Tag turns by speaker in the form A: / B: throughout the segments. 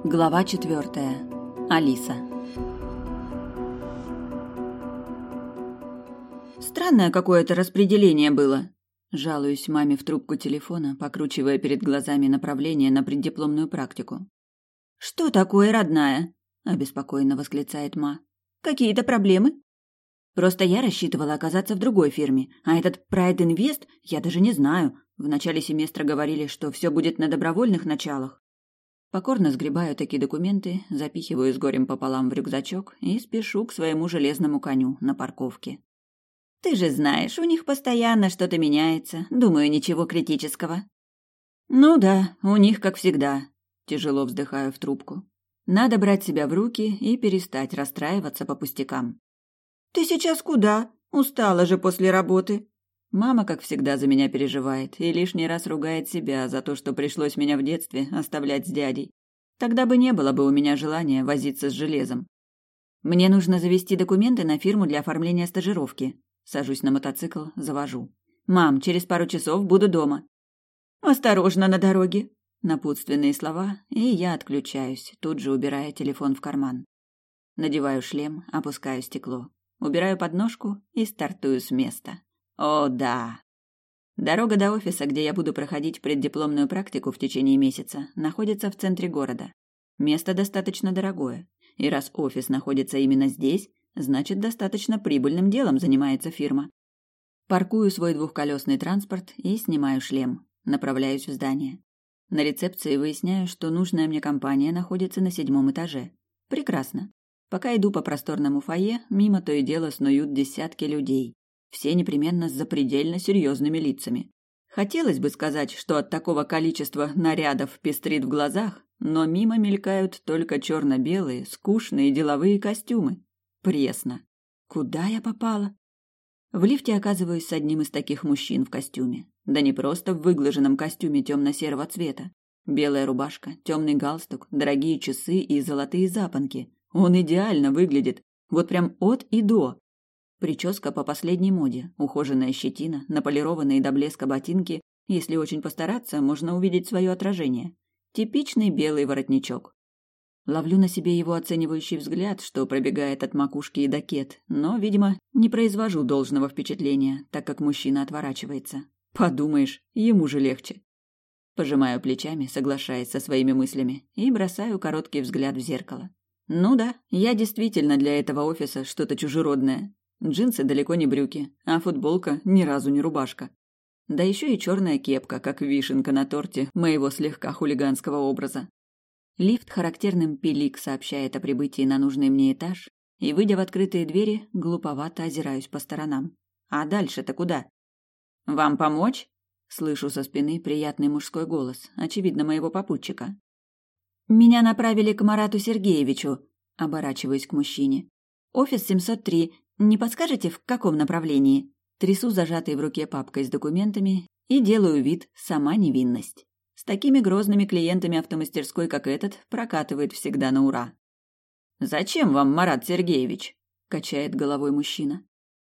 A: Глава 4. Алиса. Странное какое-то распределение было. Жалуюсь маме в трубку телефона, покручивая перед глазами направление на преддипломную практику. «Что такое, родная?» – обеспокоенно восклицает ма. «Какие-то проблемы?» «Просто я рассчитывала оказаться в другой фирме, а этот Pride Invest я даже не знаю. В начале семестра говорили, что все будет на добровольных началах». Покорно сгребаю такие документы, запихиваю с горем пополам в рюкзачок и спешу к своему железному коню на парковке. «Ты же знаешь, у них постоянно что-то меняется. Думаю, ничего критического». «Ну да, у них как всегда», – тяжело вздыхаю в трубку. «Надо брать себя в руки и перестать расстраиваться по пустякам». «Ты сейчас куда? Устала же после работы». Мама, как всегда, за меня переживает и лишний раз ругает себя за то, что пришлось меня в детстве оставлять с дядей. Тогда бы не было бы у меня желания возиться с железом. Мне нужно завести документы на фирму для оформления стажировки. Сажусь на мотоцикл, завожу. «Мам, через пару часов буду дома». «Осторожно на дороге», — напутственные слова, и я отключаюсь, тут же убирая телефон в карман. Надеваю шлем, опускаю стекло, убираю подножку и стартую с места. О, да! Дорога до офиса, где я буду проходить преддипломную практику в течение месяца, находится в центре города. Место достаточно дорогое, и раз офис находится именно здесь, значит, достаточно прибыльным делом занимается фирма. Паркую свой двухколесный транспорт и снимаю шлем. Направляюсь в здание. На рецепции выясняю, что нужная мне компания находится на 7-м этаже. Прекрасно. Пока иду по просторному фойе, мимо то и дело снуют десятки людей. Все непременно с запредельно серьезными лицами. Хотелось бы сказать, что от такого количества нарядов пестрит в глазах, но мимо мелькают только черно-белые, скучные деловые костюмы. Пресно. Куда я попала? В лифте оказываюсь с одним из таких мужчин в костюме. Да не просто в выглаженном костюме темно-серого цвета. Белая рубашка, темный галстук, дорогие часы и золотые запонки. Он идеально выглядит. Вот прям от и до. Прическа по последней моде, ухоженная щетина, наполированные до блеска ботинки. Если очень постараться, можно увидеть свое отражение. Типичный белый воротничок. Ловлю на себе его оценивающий взгляд, что пробегает от макушки и до кет, но, видимо, не произвожу должного впечатления, так как мужчина отворачивается. Подумаешь, ему же легче. Пожимаю плечами, соглашаясь со своими мыслями, и бросаю короткий взгляд в зеркало. Ну да, я действительно для этого офиса что-то чужеродное. Джинсы далеко не брюки, а футболка ни разу не рубашка. Да еще и черная кепка, как вишенка на торте моего слегка хулиганского образа. Лифт характерным пилик сообщает о прибытии на нужный мне этаж, и, выйдя в открытые двери, глуповато озираюсь по сторонам. А дальше-то куда? «Вам помочь?» – слышу со спины приятный мужской голос, очевидно, моего попутчика. «Меня направили к Марату Сергеевичу», – оборачиваюсь к мужчине. «Офис 703. Не подскажете, в каком направлении?» Трясу зажатой в руке папкой с документами и делаю вид «сама невинность». С такими грозными клиентами автомастерской, как этот, прокатывает всегда на ура. «Зачем вам, Марат Сергеевич?» – качает головой мужчина.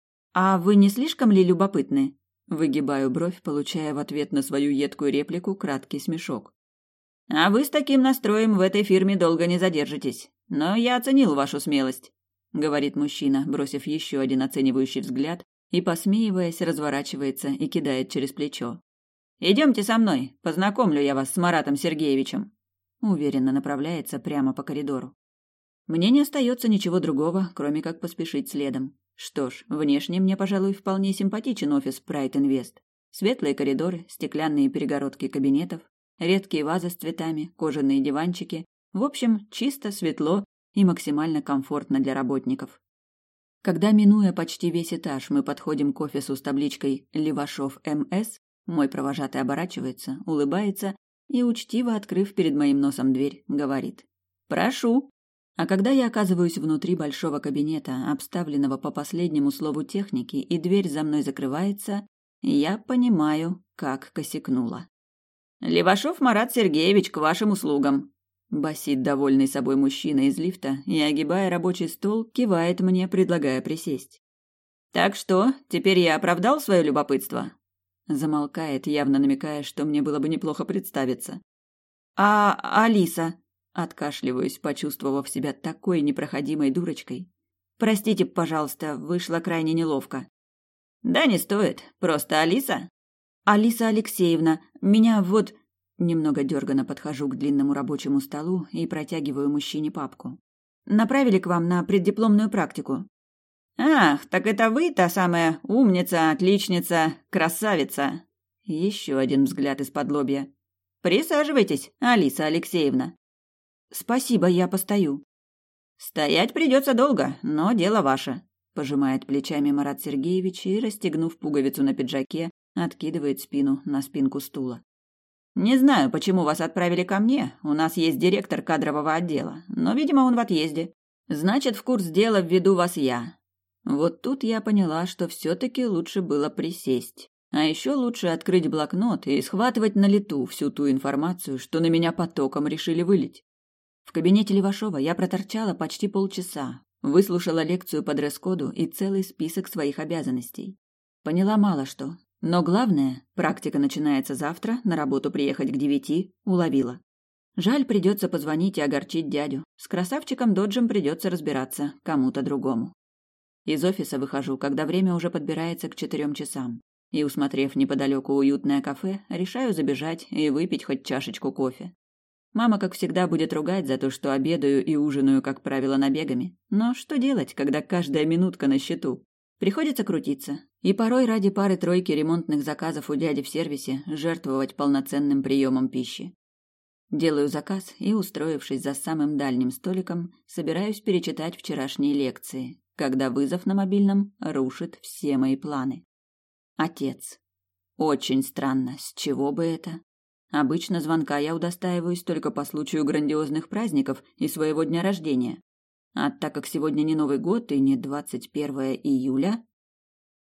A: «А вы не слишком ли любопытны?» Выгибаю бровь, получая в ответ на свою едкую реплику краткий смешок. «А вы с таким настроем в этой фирме долго не задержитесь. Но я оценил вашу смелость», — говорит мужчина, бросив еще один оценивающий взгляд и, посмеиваясь, разворачивается и кидает через плечо. «Идемте со мной, познакомлю я вас с Маратом Сергеевичем», — уверенно направляется прямо по коридору. Мне не остается ничего другого, кроме как поспешить следом. Что ж, внешне мне, пожалуй, вполне симпатичен офис Pride Invest. Светлые коридоры, стеклянные перегородки кабинетов, редкие вазы с цветами, кожаные диванчики. В общем, чисто, светло и максимально комфортно для работников. Когда, минуя почти весь этаж, мы подходим к офису с табличкой «Левашов МС», мой провожатый оборачивается, улыбается и, учтиво открыв перед моим носом дверь, говорит «Прошу». А когда я оказываюсь внутри большого кабинета, обставленного по последнему слову техники, и дверь за мной закрывается, я понимаю, как косякнула. «Левашов Марат Сергеевич, к вашим услугам», – басит довольный собой мужчина из лифта и, огибая рабочий стол, кивает мне, предлагая присесть. «Так что, теперь я оправдал свое любопытство?» Замолкает, явно намекая, что мне было бы неплохо представиться. «А Алиса?» Откашливаюсь, почувствовав себя такой непроходимой дурочкой. Простите, пожалуйста, вышло крайне неловко. Да не стоит, просто Алиса. Алиса Алексеевна, меня вот... Немного дёрганно подхожу к длинному рабочему столу и протягиваю мужчине папку. Направили к вам на преддипломную практику. Ах, так это вы та самая умница, отличница, красавица. Еще один взгляд из-под лобья. Присаживайтесь, Алиса Алексеевна. Спасибо, я постою. Стоять придется долго, но дело ваше. Пожимает плечами Марат Сергеевич и, расстегнув пуговицу на пиджаке, откидывает спину на спинку стула. Не знаю, почему вас отправили ко мне. У нас есть директор кадрового отдела, но, видимо, он в отъезде. Значит, в курс дела введу вас я. Вот тут я поняла, что все-таки лучше было присесть. А еще лучше открыть блокнот и схватывать на лету всю ту информацию, что на меня потоком решили вылить. В кабинете Левашова я проторчала почти полчаса, выслушала лекцию по дресс-коду и целый список своих обязанностей. Поняла мало что, но главное, практика начинается завтра, на работу приехать к 9, уловила. Жаль, придется позвонить и огорчить дядю. С красавчиком Доджем придется разбираться кому-то другому. Из офиса выхожу, когда время уже подбирается к 4 часам. И, усмотрев неподалеку уютное кафе, решаю забежать и выпить хоть чашечку кофе. Мама, как всегда, будет ругать за то, что обедаю и ужинаю, как правило, набегами. Но что делать, когда каждая минутка на счету? Приходится крутиться. И порой ради пары-тройки ремонтных заказов у дяди в сервисе жертвовать полноценным приемом пищи. Делаю заказ и, устроившись за самым дальним столиком, собираюсь перечитать вчерашние лекции, когда вызов на мобильном рушит все мои планы. Отец. Очень странно, с чего бы это? Обычно звонка я удостаиваюсь только по случаю грандиозных праздников и своего дня рождения. А так как сегодня не Новый год и не 21 июля,